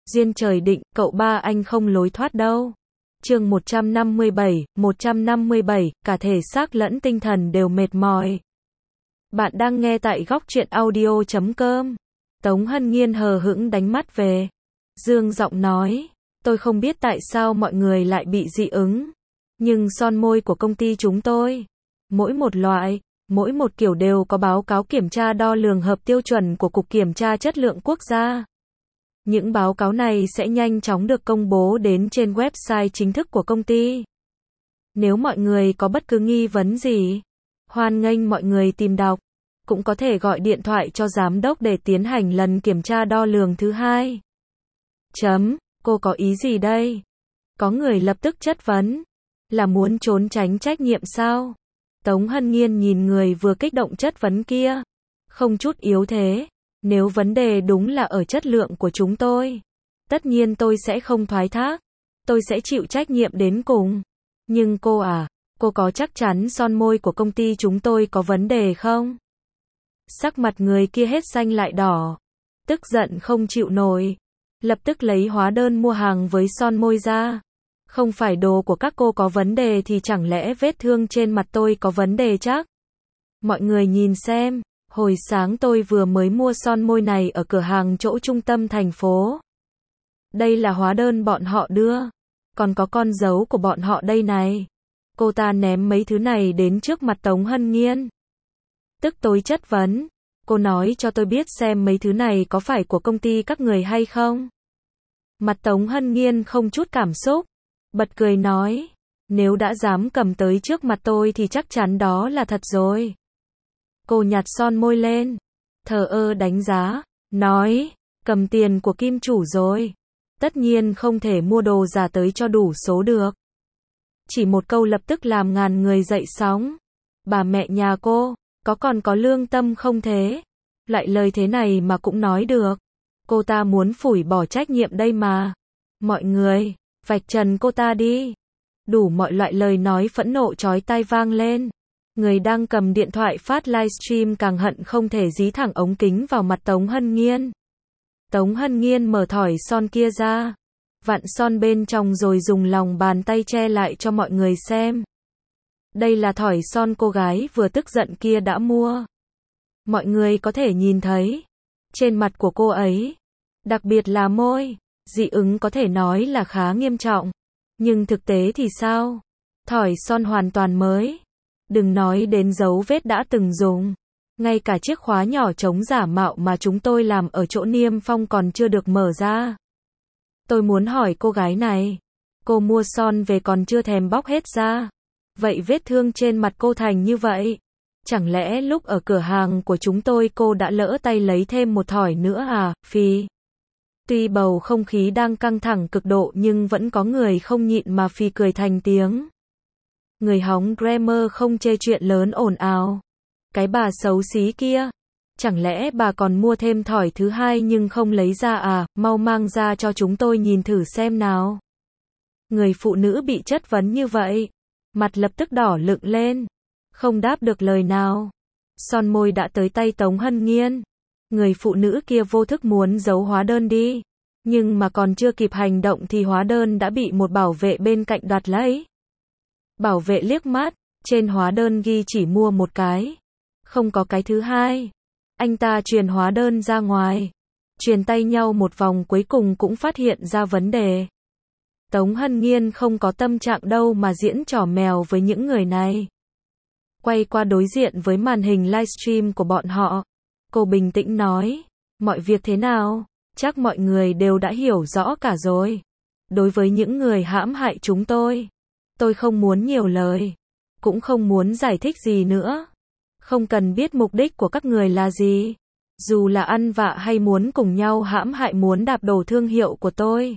Duyên trời định, cậu ba anh không lối thoát đâu. Chương 157, cả thể xác lẫn tinh thần đều mệt mỏi. Bạn đang nghe tại góc truyện audio.com. Tống Hân Nhiên hờ hững đánh mắt về. Dương giọng nói, tôi không biết tại sao mọi người lại bị dị ứng. Nhưng son môi của công ty chúng tôi, mỗi một loại, mỗi một kiểu đều có báo cáo kiểm tra đo lường hợp tiêu chuẩn của Cục Kiểm tra Chất lượng Quốc gia. Những báo cáo này sẽ nhanh chóng được công bố đến trên website chính thức của công ty. Nếu mọi người có bất cứ nghi vấn gì, hoan nghênh mọi người tìm đọc. Cũng có thể gọi điện thoại cho giám đốc để tiến hành lần kiểm tra đo lường thứ hai. Cô có ý gì đây? Có người lập tức chất vấn. Là muốn trốn tránh trách nhiệm sao? Tống Hân Nhiên nhìn người vừa kích động chất vấn kia. Không chút yếu thế. Nếu vấn đề đúng là ở chất lượng của chúng tôi, tất nhiên tôi sẽ không thoái thác. Tôi sẽ chịu trách nhiệm đến cùng. Nhưng cô cô có chắc chắn son môi của công ty chúng tôi có vấn đề không? Sắc mặt người kia hết xanh lại đỏ. Tức giận không chịu nổi. Lập tức lấy hóa đơn mua hàng với son môi ra. Không phải đồ của các cô có vấn đề thì chẳng lẽ vết thương trên mặt tôi có vấn đề chắc? Mọi người nhìn xem. Hồi sáng tôi vừa mới mua son môi này ở cửa hàng chỗ trung tâm thành phố. Đây là hóa đơn bọn họ đưa. Còn có con dấu của bọn họ đây này. Cô ta ném mấy thứ này đến trước mặt Tống Hân Nhiên. Tức tối chất vấn. Cô nói cho tôi biết xem mấy thứ này có phải của công ty các người hay không? Mặt Tống Hân Nhiên không chút cảm xúc. Bật cười nói. Nếu đã dám cầm tới trước mặt tôi thì chắc chắn đó là thật rồi. Cô nhặt son môi lên. Thờ ơ đánh giá. Nói. Cầm tiền của kim chủ rồi. Tất nhiên không thể mua đồ giả tới cho đủ số được. Chỉ một câu lập tức làm ngàn người dậy sóng. Bà mẹ nhà cô, còn có lương tâm không thế? Loại lời thế này mà cũng nói được. Cô ta muốn phủi bỏ trách nhiệm đây mà. Mọi người, vạch trần cô ta đi. Đủ mọi loại lời nói phẫn nộ chói tai vang lên. Người đang cầm điện thoại phát livestream càng hận không thể dí thẳng ống kính vào mặt Tống Hân Nhiên. Tống Hân Nhiên mở thỏi son kia ra. Vặn son bên trong rồi dùng lòng bàn tay che lại cho mọi người xem. Đây là thỏi son cô gái vừa tức giận kia đã mua. Mọi người có thể nhìn thấy. Trên mặt của cô ấy, đặc biệt là môi, dị ứng có thể nói là khá nghiêm trọng. Nhưng thực tế thì sao? Thỏi son hoàn toàn mới. Đừng nói đến dấu vết đã từng dùng. Ngay cả chiếc khóa nhỏ chống giả mạo mà chúng tôi làm ở chỗ niêm phong còn chưa được mở ra. Tôi muốn hỏi cô gái này. Cô mua son về còn chưa thèm bóc hết ra. Vậy vết thương trên mặt cô thành như vậy. Chẳng lẽ lúc ở cửa hàng của chúng tôi cô đã lỡ tay lấy thêm một thỏi nữa à? Phì. Tuy bầu không khí đang căng thẳng cực độ nhưng vẫn có người không nhịn mà phì cười thành tiếng. Người hóng grammar không chê chuyện lớn ồn ào. Cái bà xấu xí kia. Chẳng lẽ bà còn mua thêm thỏi thứ hai nhưng không lấy ra à? Mau mang ra cho chúng tôi nhìn thử xem nào. Người phụ nữ bị chất vấn như vậy. Mặt lập tức đỏ lựng lên. Không đáp được lời nào. Son môi đã tới tay Tống Hân Nhiên. Người phụ nữ kia vô thức muốn giấu hóa đơn đi. Nhưng mà còn chưa kịp hành động thì hóa đơn đã bị một bảo vệ bên cạnh đoạt lấy. Bảo vệ liếc mắt. Trên hóa đơn ghi chỉ mua một cái. Không có cái thứ hai. Anh ta truyền hóa đơn ra ngoài. Truyền tay nhau một vòng cuối cùng cũng phát hiện ra vấn đề. Tống Hân Nhiên không có tâm trạng đâu mà diễn trò mèo với những người này. Quay qua đối diện với màn hình livestream của bọn họ. Cô bình tĩnh nói. Mọi việc thế nào? Chắc mọi người đều đã hiểu rõ cả rồi. Đối với những người hãm hại chúng tôi không muốn nhiều lời. Cũng không muốn giải thích gì nữa. Không cần biết mục đích của các người là gì. Dù là ăn vạ hay muốn cùng nhau hãm hại muốn đạp đổ thương hiệu của tôi.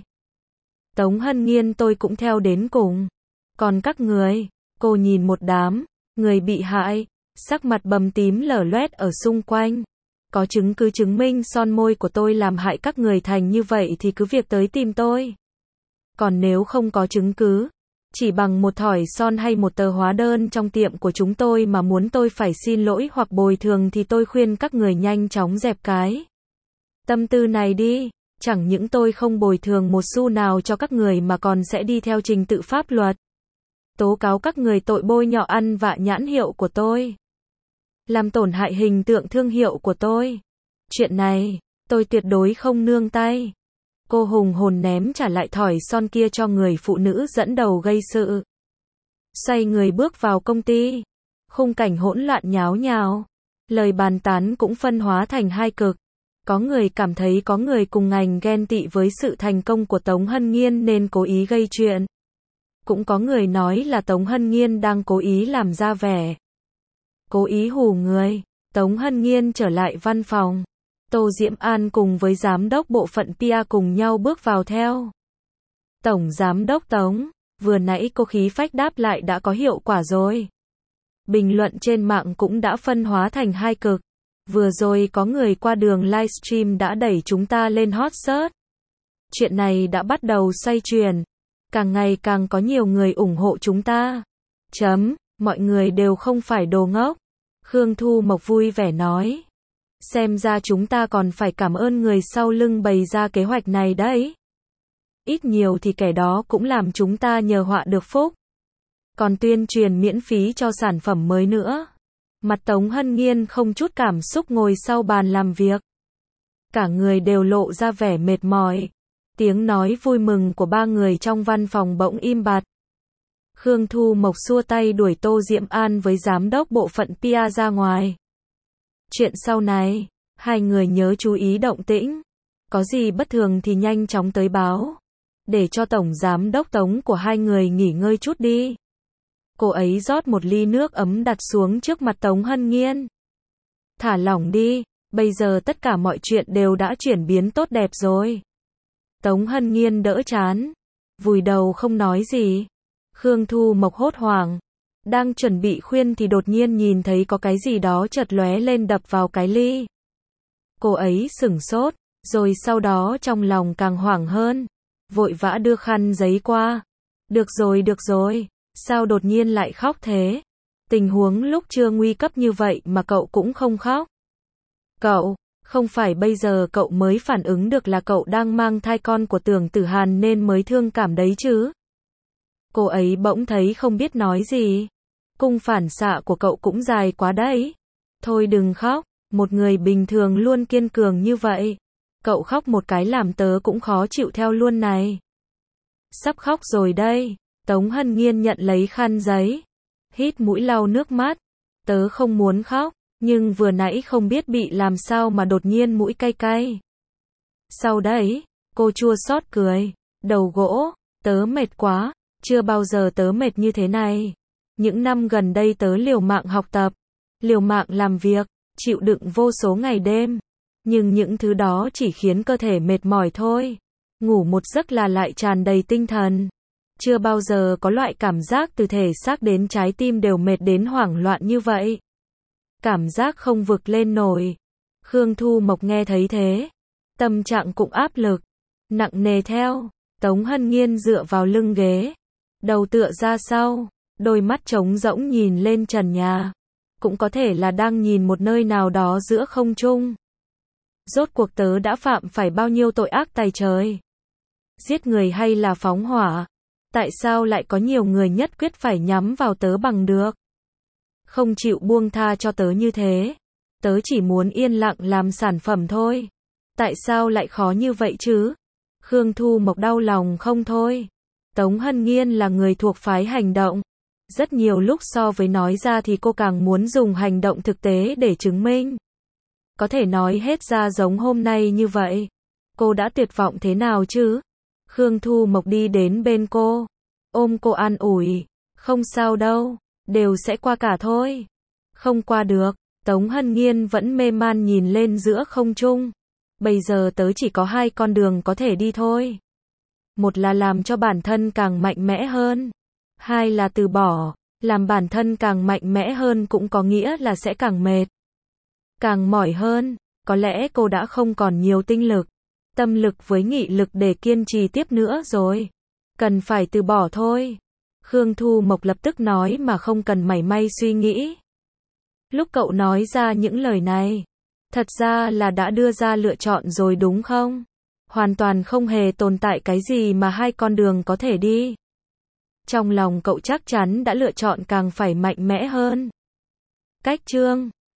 Tống Hân Nhiên tôi cũng theo đến cùng. Còn các người, cô nhìn một đám, người bị hại, sắc mặt bầm tím lở loét ở xung quanh. Có chứng cứ chứng minh son môi của tôi làm hại các người thành như vậy thì cứ việc tới tìm tôi. Còn nếu không có chứng cứ, chỉ bằng một thỏi son hay một tờ hóa đơn trong tiệm của chúng tôi mà muốn tôi phải xin lỗi hoặc bồi thường thì tôi khuyên các người nhanh chóng dẹp cái tâm tư này đi. Chẳng những tôi không bồi thường một xu nào cho các người mà còn sẽ đi theo trình tự pháp luật. Tố cáo các người tội bôi nhọ ăn vạ nhãn hiệu của tôi. Làm tổn hại hình tượng thương hiệu của tôi. Chuyện này, tôi tuyệt đối không nương tay. Cô hùng hồn ném trả lại thỏi son kia cho người phụ nữ dẫn đầu gây sự. Xoay người bước vào công ty. Khung cảnh hỗn loạn nháo nhào. Lời bàn tán cũng phân hóa thành hai cực. Có người cảm thấy có người cùng ngành ghen tị với sự thành công của Tống Hân Nghiên nên cố ý gây chuyện. Cũng có người nói là Tống Hân Nghiên đang cố ý làm ra vẻ. Cố ý hù người. Tống Hân Nghiên trở lại văn phòng. Tô Diễm An cùng với giám đốc bộ phận PR cùng nhau bước vào theo. Tổng giám đốc Tống, vừa nãy cô khí phách đáp lại đã có hiệu quả rồi. Bình luận trên mạng cũng đã phân hóa thành hai cực. Vừa rồi có người qua đường livestream đã đẩy chúng ta lên hot search. Chuyện này đã bắt đầu xoay chuyển. Càng ngày càng có nhiều người ủng hộ chúng ta. Mọi người đều không phải đồ ngốc. Khương Thu Mộc vui vẻ nói. Xem ra chúng ta còn phải cảm ơn người sau lưng bày ra kế hoạch này đấy. Ít nhiều thì kẻ đó cũng làm chúng ta nhờ họa được phúc. Còn tuyên truyền miễn phí cho sản phẩm mới nữa. Mặt Tống Hân Nghiên không chút cảm xúc ngồi sau bàn làm việc. Cả người đều lộ ra vẻ mệt mỏi. Tiếng nói vui mừng của ba người trong văn phòng bỗng im bặt. Khương Thu Mộc xua tay đuổi Tô Diễm An với giám đốc bộ phận PR ra ngoài. Chuyện sau này, hai người nhớ chú ý động tĩnh. Có gì bất thường thì nhanh chóng tới báo. Để cho tổng giám đốc Tống của hai người nghỉ ngơi chút đi. Cô ấy rót một ly nước ấm đặt xuống trước mặt Tống Hân Nghiên. Thả lỏng đi, bây giờ tất cả mọi chuyện đều đã chuyển biến tốt đẹp rồi. Tống Hân Nghiên đỡ chán, vùi đầu không nói gì. Khương Thu Mộc hốt hoảng, đang chuẩn bị khuyên thì đột nhiên nhìn thấy có cái gì đó chợt lóe lên đập vào cái ly. Cô ấy sửng sốt, rồi sau đó trong lòng càng hoảng hơn, vội vã đưa khăn giấy qua. Được rồi, sao đột nhiên lại khóc thế? Tình huống lúc chưa nguy cấp như vậy mà cậu cũng không khóc. Cậu, không phải bây giờ cậu mới phản ứng được là cậu đang mang thai con của Tưởng Tử Hàn nên mới thương cảm đấy chứ? Cô ấy bỗng thấy không biết nói gì. Cung phản xạ của cậu cũng dài quá đấy. Thôi đừng khóc, một người bình thường luôn kiên cường như vậy. Cậu khóc một cái làm tớ cũng khó chịu theo luôn này. Sắp khóc rồi đây. Tống Hân Nghiên nhận lấy khăn giấy. Hít mũi lau nước mắt. Tớ không muốn khóc, nhưng vừa nãy không biết bị làm sao mà đột nhiên mũi cay cay. Sau đấy, cô chua xót cười. Đầu gỗ, tớ mệt quá, chưa bao giờ tớ mệt như thế này. Những năm gần đây tớ liều mạng học tập, liều mạng làm việc, chịu đựng vô số ngày đêm. Nhưng những thứ đó chỉ khiến cơ thể mệt mỏi thôi. Ngủ một giấc là lại tràn đầy tinh thần. Chưa bao giờ có loại cảm giác từ thể xác đến trái tim đều mệt đến hoảng loạn như vậy. Cảm giác không vực lên nổi. Khương Thu Mộc nghe thấy thế. Tâm trạng cũng áp lực. Nặng nề theo. Tống Hân Nghiên dựa vào lưng ghế. Đầu tựa ra sau. Đôi mắt trống rỗng nhìn lên trần nhà. Cũng có thể là đang nhìn một nơi nào đó giữa không trung. Rốt cuộc tớ đã phạm phải bao nhiêu tội ác tày trời? Giết người hay là phóng hỏa? Tại sao lại có nhiều người nhất quyết phải nhắm vào tớ bằng được? Không chịu buông tha cho tớ như thế. Tớ chỉ muốn yên lặng làm sản phẩm thôi. Tại sao lại khó như vậy chứ? Khương Thu Mộc đau lòng không thôi. Tống Hân Nghiên là người thuộc phái hành động. Rất nhiều lúc so với nói ra thì cô càng muốn dùng hành động thực tế để chứng minh. Có thể nói hết ra giống hôm nay như vậy. Cô đã tuyệt vọng thế nào chứ? Khương Thu Mộc đi đến bên cô. Ôm cô an ủi. Không sao đâu. Đều sẽ qua cả thôi. Không qua được. Tống Hân Nghiên vẫn mê man nhìn lên giữa không trung. Bây giờ tớ chỉ có hai con đường có thể đi thôi. Một là làm cho bản thân càng mạnh mẽ hơn. Hai là từ bỏ. Làm bản thân càng mạnh mẽ hơn cũng có nghĩa là sẽ càng mệt. Càng mỏi hơn. Có lẽ cô đã không còn nhiều tinh lực, tâm lực với nghị lực để kiên trì tiếp nữa rồi. Cần phải từ bỏ thôi. Khương Thu Mộc lập tức nói mà không cần mảy may suy nghĩ. Lúc cậu nói ra những lời này, thật ra là đã đưa ra lựa chọn rồi đúng không? Hoàn toàn không hề tồn tại cái gì mà hai con đường có thể đi. Trong lòng cậu chắc chắn đã lựa chọn càng phải mạnh mẽ hơn. Cách chương